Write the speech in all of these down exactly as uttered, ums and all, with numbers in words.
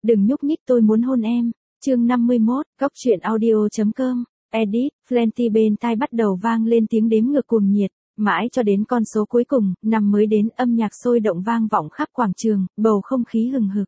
Đừng nhúc nhích tôi muốn hôn em. Chương năm mươi mốt, góc truyện audio.com, edit, Plenty bên tai bắt đầu vang lên tiếng đếm ngược cuồng nhiệt, mãi cho đến con số cuối cùng, năm mới đến âm nhạc sôi động vang vọng khắp quảng trường, bầu không khí hừng hực.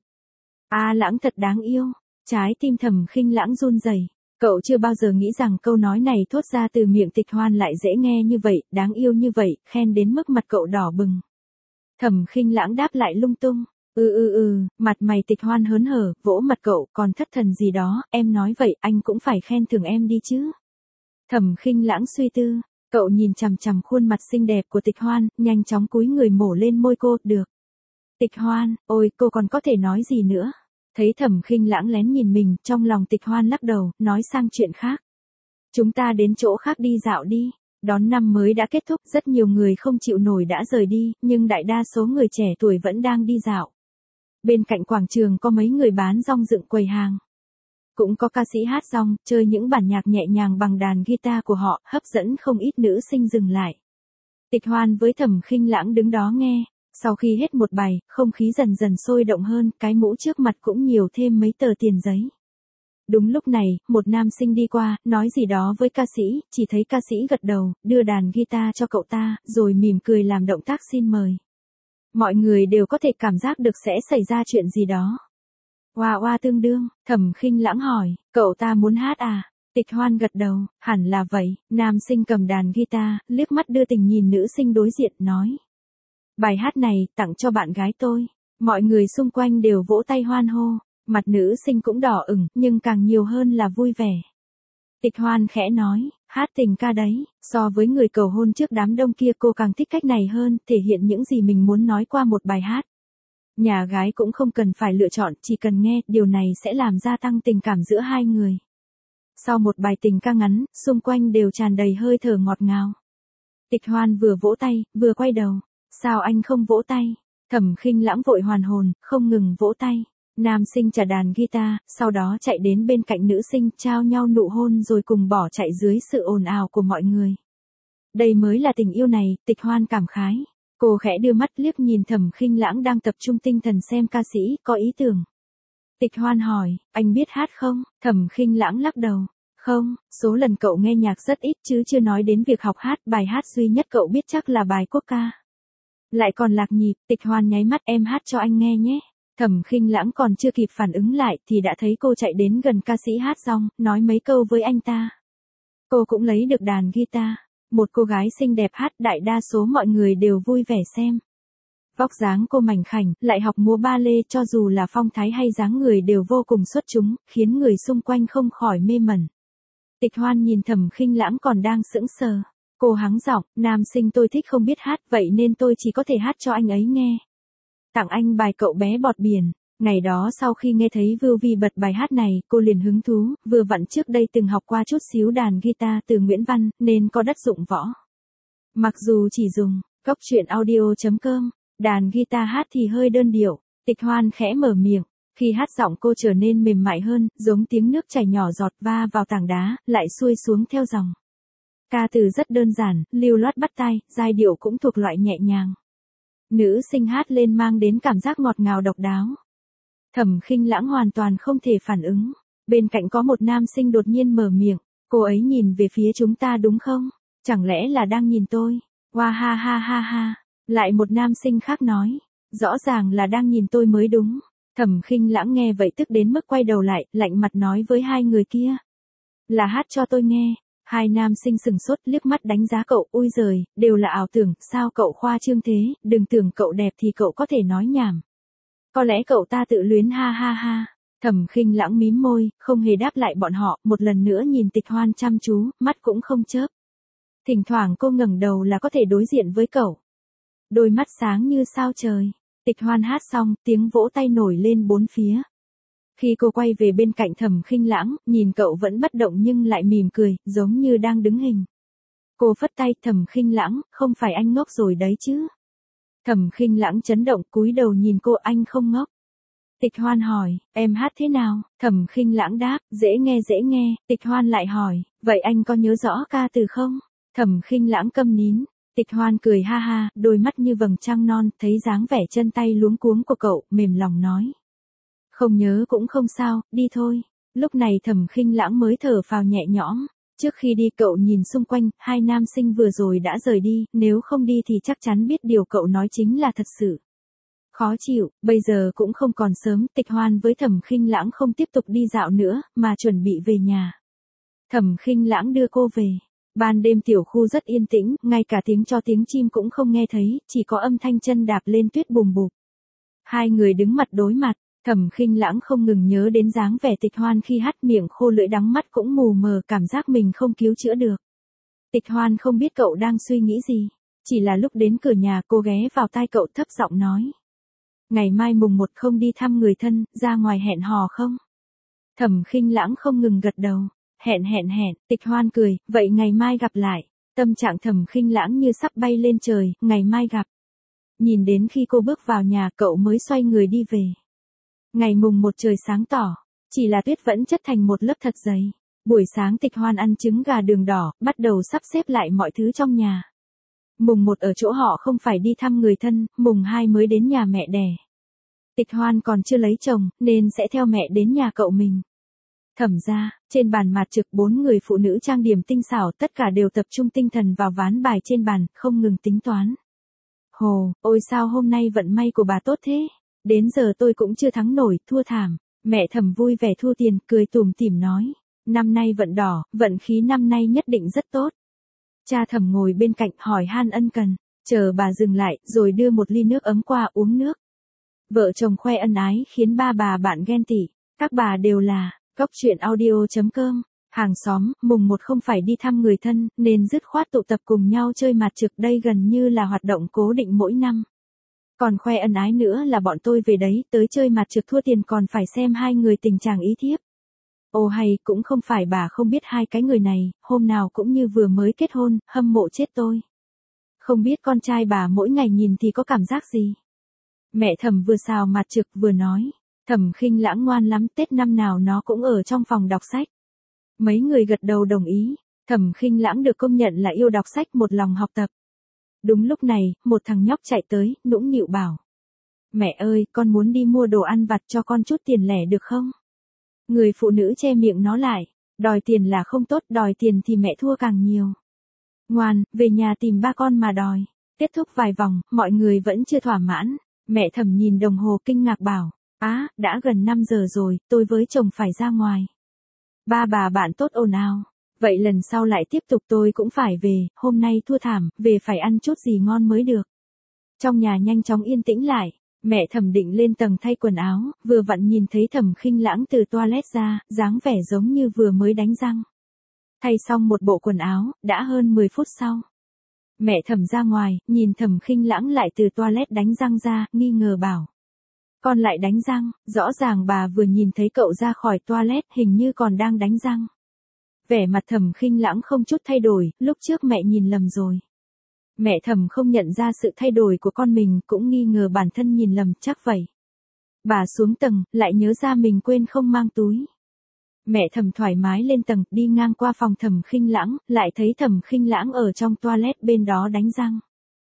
A Lãng thật đáng yêu, trái tim Thẩm Khinh Lãng run rẩy. Cậu chưa bao giờ nghĩ rằng câu nói này thốt ra từ miệng Tịch Hoan lại dễ nghe như vậy, đáng yêu như vậy, khen đến mức mặt cậu đỏ bừng. Thẩm Khinh Lãng đáp lại lung tung. Ừ ừ ừ, mặt mày Tịch Hoan hớn hở, vỗ mặt cậu, còn thất thần gì đó, em nói vậy, anh cũng phải khen thưởng em đi chứ. Thẩm Khinh Lãng suy tư, cậu nhìn chằm chằm khuôn mặt xinh đẹp của Tịch Hoan, nhanh chóng cúi người mổ lên môi cô, được. Tịch Hoan, ôi, cô còn có thể nói gì nữa? Thấy Thẩm Khinh Lãng lén nhìn mình, trong lòng Tịch Hoan lắc đầu, nói sang chuyện khác. Chúng ta đến chỗ khác đi dạo đi. Đón năm mới đã kết thúc, rất nhiều người không chịu nổi đã rời đi, nhưng đại đa số người trẻ tuổi vẫn đang đi dạo. Bên cạnh quảng trường có mấy người bán rong dựng quầy hàng. Cũng có ca sĩ hát rong, chơi những bản nhạc nhẹ nhàng bằng đàn guitar của họ, hấp dẫn không ít nữ sinh dừng lại. Tịch Hoan với Thẩm Khinh Lãng đứng đó nghe. Sau khi hết một bài, không khí dần dần sôi động hơn, cái mũ trước mặt cũng nhiều thêm mấy tờ tiền giấy. Đúng lúc này, một nam sinh đi qua, nói gì đó với ca sĩ, chỉ thấy ca sĩ gật đầu, đưa đàn guitar cho cậu ta, rồi mỉm cười làm động tác xin mời. Mọi người đều có thể cảm giác được sẽ xảy ra chuyện gì đó. Oa oa tương đương, Thẩm Khinh Lãng hỏi, cậu ta muốn hát à? Tịch Hoan gật đầu, hẳn là vậy, nam sinh cầm đàn guitar, liếc mắt đưa tình nhìn nữ sinh đối diện, nói. Bài hát này, tặng cho bạn gái tôi. Mọi người xung quanh đều vỗ tay hoan hô, mặt nữ sinh cũng đỏ ửng, nhưng càng nhiều hơn là vui vẻ. Tịch Hoan khẽ nói, hát tình ca đấy, so với người cầu hôn trước đám đông kia cô càng thích cách này hơn, thể hiện những gì mình muốn nói qua một bài hát. Nhà gái cũng không cần phải lựa chọn, chỉ cần nghe, điều này sẽ làm gia tăng tình cảm giữa hai người. Sau một bài tình ca ngắn, xung quanh đều tràn đầy hơi thở ngọt ngào. Tịch Hoan vừa vỗ tay, vừa quay đầu. Sao anh không vỗ tay? Thẩm Khinh Lãng vội hoàn hồn, không ngừng vỗ tay. Nam sinh trả đàn guitar, sau đó chạy đến bên cạnh nữ sinh, trao nhau nụ hôn rồi cùng bỏ chạy dưới sự ồn ào của mọi người. Đây mới là tình yêu này, Tịch Hoan cảm khái. Cô khẽ đưa mắt liếc nhìn Thẩm Khinh Lãng đang tập trung tinh thần xem ca sĩ, có ý tưởng. Tịch Hoan hỏi, anh biết hát không? Thẩm Khinh Lãng lắc đầu. Không, số lần cậu nghe nhạc rất ít chứ chưa nói đến việc học hát, bài hát duy nhất cậu biết chắc là bài quốc ca. Lại còn lạc nhịp, Tịch Hoan nháy mắt, em hát cho anh nghe nhé. Thẩm Khinh Lãng còn chưa kịp phản ứng lại thì đã thấy cô chạy đến gần ca sĩ hát rong, nói mấy câu với anh ta. Cô cũng lấy được đàn guitar. Một cô gái xinh đẹp hát, đại đa số mọi người đều vui vẻ xem. Vóc dáng cô mảnh khảnh, lại học múa ba lê, cho dù là phong thái hay dáng người đều vô cùng xuất chúng, khiến người xung quanh không khỏi mê mẩn. Tịch Hoan nhìn Thẩm Khinh Lãng còn đang sững sờ. Cô hắng giọng, nam sinh tôi thích không biết hát, vậy nên tôi chỉ có thể hát cho anh ấy nghe. Tặng anh bài Cậu bé bọt biển. Ngày đó sau khi nghe thấy Vưu Vi bật bài hát này, cô liền hứng thú, vừa vặn trước đây từng học qua chút xíu đàn guitar từ Nguyễn Văn, nên có đất dụng võ. Mặc dù chỉ dùng góc truyện audio.com, đàn guitar hát thì hơi đơn điệu, Tịch Hoan khẽ mở miệng. Khi hát giọng cô trở nên mềm mại hơn, giống tiếng nước chảy nhỏ giọt va vào tảng đá, lại xuôi xuống theo dòng. Ca từ rất đơn giản, lưu loát bắt tai, giai điệu cũng thuộc loại nhẹ nhàng. Nữ sinh hát lên mang đến cảm giác ngọt ngào độc đáo. Thẩm Khinh Lãng hoàn toàn không thể phản ứng. Bên cạnh có một nam sinh đột nhiên mở miệng, cô ấy nhìn về phía chúng ta đúng không? Chẳng lẽ là đang nhìn tôi? Wow ha ha ha ha. Lại một nam sinh khác nói, rõ ràng là đang nhìn tôi mới đúng. Thẩm Khinh Lãng nghe vậy tức đến mức quay đầu lại, lạnh mặt nói với hai người kia. Là hát cho tôi nghe. Hai nam sinh sừng sốt liếc mắt đánh giá cậu, ui giời, đều là ảo tưởng, sao cậu khoa trương thế, đừng tưởng cậu đẹp thì cậu có thể nói nhảm. Có lẽ cậu ta tự luyến ha ha ha. Thẩm Khinh Lãng mím môi, không hề đáp lại bọn họ, một lần nữa nhìn Tịch Hoan chăm chú, mắt cũng không chớp. Thỉnh thoảng cô ngẩng đầu là có thể đối diện với cậu. Đôi mắt sáng như sao trời. Tịch Hoan hát xong, tiếng vỗ tay nổi lên bốn phía. Khi cô quay về bên cạnh Thẩm Khinh Lãng, nhìn cậu vẫn bất động nhưng lại mỉm cười, giống như đang đứng hình. Cô phất tay, Thẩm Khinh Lãng, không phải anh ngốc rồi đấy chứ. Thẩm Khinh Lãng chấn động, cúi đầu nhìn cô, anh không ngốc. Tịch Hoan hỏi, em hát thế nào? Thẩm Khinh Lãng đáp, dễ nghe dễ nghe. Tịch Hoan lại hỏi, vậy anh có nhớ rõ ca từ không? Thẩm Khinh Lãng câm nín. Tịch Hoan cười ha ha, đôi mắt như vầng trăng non, thấy dáng vẻ chân tay luống cuống của cậu, mềm lòng nói. Không nhớ cũng không sao, đi thôi. Lúc này Thẩm Khinh Lãng mới thở phào nhẹ nhõm. Trước khi đi cậu nhìn xung quanh, hai nam sinh vừa rồi đã rời đi, nếu không đi thì chắc chắn biết điều cậu nói chính là thật sự. Khó chịu, bây giờ cũng không còn sớm, Tịch Hoan với Thẩm Khinh Lãng không tiếp tục đi dạo nữa, mà chuẩn bị về nhà. Thẩm Khinh Lãng đưa cô về. Ban đêm tiểu khu rất yên tĩnh, ngay cả tiếng cho tiếng chim cũng không nghe thấy, chỉ có âm thanh chân đạp lên tuyết bùm bụp. Hai người đứng mặt đối mặt, Thẩm Khinh Lãng không ngừng nhớ đến dáng vẻ Tịch Hoan khi hắt miệng khô lưỡi đắng mắt cũng mù mờ cảm giác mình không cứu chữa được. Tịch Hoan không biết cậu đang suy nghĩ gì, chỉ là lúc đến cửa nhà cô ghé vào tai cậu thấp giọng nói. Ngày mai mùng một không đi thăm người thân, ra ngoài hẹn hò không? Thẩm Khinh Lãng không ngừng gật đầu. Hẹn hẹn hẹn, Tịch Hoan cười, vậy ngày mai gặp lại. Tâm trạng Thẩm Khinh Lãng như sắp bay lên trời, ngày mai gặp. Nhìn đến khi cô bước vào nhà cậu mới xoay người đi về. Ngày mùng một trời sáng tỏ, chỉ là tuyết vẫn chất thành một lớp thật dày. Buổi sáng Tịch Hoan ăn trứng gà đường đỏ, bắt đầu sắp xếp lại mọi thứ trong nhà. Mùng một ở chỗ họ không phải đi thăm người thân, mùng hai mới đến nhà mẹ đẻ. Tịch Hoan còn chưa lấy chồng, nên sẽ theo mẹ đến nhà cậu mình. Thẩm ra, trên bàn mặt trực bốn người phụ nữ trang điểm tinh xảo tất cả đều tập trung tinh thần vào ván bài trên bàn, không ngừng tính toán. Hồ, ôi sao hôm nay vận may của bà tốt thế? Đến giờ tôi cũng chưa thắng nổi, thua thảm. Mẹ Thẩm vui vẻ thu tiền, cười tủm tỉm nói. Năm nay vận đỏ, vận khí năm nay nhất định rất tốt. Cha Thẩm ngồi bên cạnh hỏi han ân cần, chờ bà dừng lại, rồi đưa một ly nước ấm qua uống nước. Vợ chồng khoe ân ái khiến ba bà bạn ghen tị, các bà đều là... Góc truyện audio chấm com, hàng xóm, mùng một không phải đi thăm người thân, nên dứt khoát tụ tập cùng nhau chơi mặt trực đây gần như là hoạt động cố định mỗi năm. Còn khoe ân ái nữa là bọn tôi về đấy, tới chơi mặt trực thua tiền còn phải xem hai người tình trạng ý thiếp. Ồ hay, cũng không phải bà không biết hai cái người này, hôm nào cũng như vừa mới kết hôn, hâm mộ chết tôi. Không biết con trai bà mỗi ngày nhìn thì có cảm giác gì? Mẹ Thẩm vừa xào mặt trực vừa nói. Thẩm Khinh Lãng ngoan lắm, Tết năm nào nó cũng ở trong phòng đọc sách. Mấy người gật đầu đồng ý, Thẩm Khinh Lãng được công nhận là yêu đọc sách một lòng học tập. Đúng lúc này, một thằng nhóc chạy tới, nũng nịu bảo. Mẹ ơi, con muốn đi mua đồ ăn vặt cho con chút tiền lẻ được không? Người phụ nữ che miệng nó lại, đòi tiền là không tốt, đòi tiền thì mẹ thua càng nhiều. Ngoan, về nhà tìm ba con mà đòi. Kết thúc vài vòng, mọi người vẫn chưa thỏa mãn, mẹ Thẩm nhìn đồng hồ kinh ngạc bảo. Á, à, đã gần năm giờ rồi, tôi với chồng phải ra ngoài. Ba bà bạn tốt ồn ào. Vậy lần sau lại tiếp tục tôi cũng phải về, hôm nay thua thảm, về phải ăn chút gì ngon mới được. Trong nhà nhanh chóng yên tĩnh lại, mẹ Thẩm định lên tầng thay quần áo, vừa vặn nhìn thấy Thẩm Khinh Lãng từ toilet ra, dáng vẻ giống như vừa mới đánh răng. Thay xong một bộ quần áo, đã hơn mười phút sau. Mẹ Thẩm ra ngoài, nhìn Thẩm Khinh Lãng lại từ toilet đánh răng ra, nghi ngờ bảo. Con lại đánh răng, rõ ràng bà vừa nhìn thấy cậu ra khỏi toilet hình như còn đang đánh răng. Vẻ mặt Thẩm Khinh Lãng không chút thay đổi, lúc trước mẹ nhìn lầm rồi. Mẹ Thẩm không nhận ra sự thay đổi của con mình cũng nghi ngờ bản thân nhìn lầm chắc vậy. Bà xuống tầng, lại nhớ ra mình quên không mang túi. Mẹ Thẩm thoải mái lên tầng, đi ngang qua phòng Thẩm Khinh Lãng, lại thấy Thẩm Khinh Lãng ở trong toilet bên đó đánh răng.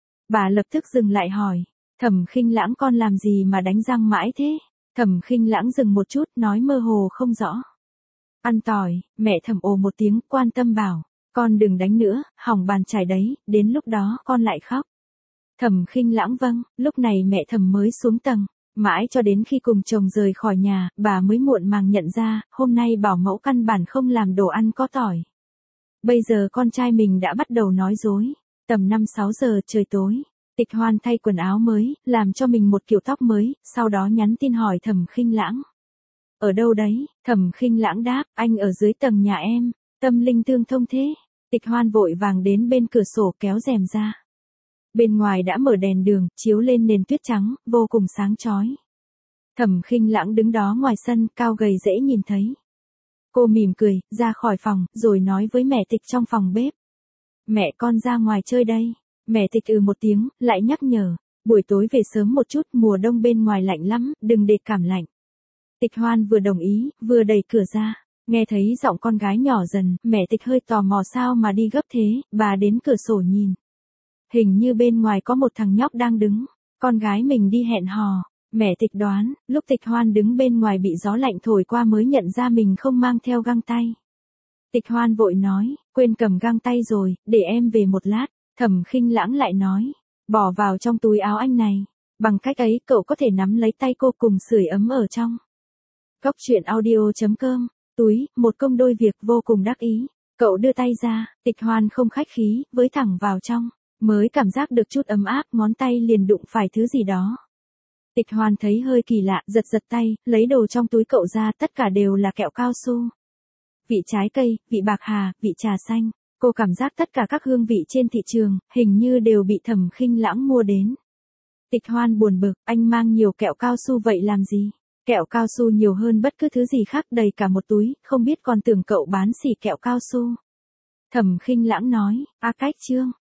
Bà lập tức dừng lại hỏi. Thẩm Khinh Lãng con làm gì mà đánh răng mãi thế? Thẩm Khinh Lãng dừng một chút, nói mơ hồ không rõ. Ăn tỏi, mẹ Thẩm ồ một tiếng, quan tâm bảo, con đừng đánh nữa, hỏng bàn chải đấy, đến lúc đó con lại khóc. Thẩm Khinh Lãng vâng, lúc này mẹ Thẩm mới xuống tầng, mãi cho đến khi cùng chồng rời khỏi nhà, bà mới muộn màng nhận ra, hôm nay bảo mẫu căn bản không làm đồ ăn có tỏi. Bây giờ con trai mình đã bắt đầu nói dối, tầm năm sáu giờ trời tối. Tịch Hoan thay quần áo mới, làm cho mình một kiểu tóc mới, sau đó nhắn tin hỏi Thẩm Khinh Lãng. Ở đâu đấy? Thẩm Khinh Lãng đáp, anh ở dưới tầng nhà em, tâm linh tương thông thế. Tịch Hoan vội vàng đến bên cửa sổ kéo rèm ra. Bên ngoài đã mở đèn đường, chiếu lên nền tuyết trắng, vô cùng sáng chói. Thẩm Khinh Lãng đứng đó ngoài sân, cao gầy dễ nhìn thấy. Cô mỉm cười, ra khỏi phòng, rồi nói với mẹ Tịch trong phòng bếp. Mẹ con ra ngoài chơi đây. Mẹ Tịch ừ một tiếng, lại nhắc nhở, buổi tối về sớm một chút, mùa đông bên ngoài lạnh lắm, đừng để cảm lạnh. Tịch Hoan vừa đồng ý, vừa đẩy cửa ra, nghe thấy giọng con gái nhỏ dần, mẹ Tịch hơi tò mò sao mà đi gấp thế, bà đến cửa sổ nhìn. Hình như bên ngoài có một thằng nhóc đang đứng, con gái mình đi hẹn hò, Mẹ Tịch đoán, lúc Tịch Hoan đứng bên ngoài bị gió lạnh thổi qua mới nhận ra mình không mang theo găng tay. Tịch Hoan vội nói, quên cầm găng tay rồi, để em về một lát. Thẩm Khinh Lãng lại nói, bỏ vào trong túi áo anh này. Bằng cách ấy cậu có thể nắm lấy tay cô cùng sưởi ấm ở trong. Góc truyện audio chấm com, túi, một công đôi việc vô cùng đắc ý. Cậu đưa tay ra, Tịch Hoan không khách khí, với thẳng vào trong. Mới cảm giác được chút ấm áp, ngón tay liền đụng phải thứ gì đó. Tịch Hoan thấy hơi kỳ lạ, giật giật tay, lấy đồ trong túi cậu ra, tất cả đều là kẹo cao su. Vị trái cây, vị bạc hà, vị trà xanh. Cô cảm giác tất cả các hương vị trên thị trường, hình như đều bị Thẩm Khinh Lãng mua đến. Tịch Hoan buồn bực, anh mang nhiều kẹo cao su vậy làm gì? Kẹo cao su nhiều hơn bất cứ thứ gì khác, đầy cả một túi, không biết còn tưởng cậu bán xỉ kẹo cao su. Thẩm Khinh Lãng nói, a cách chương.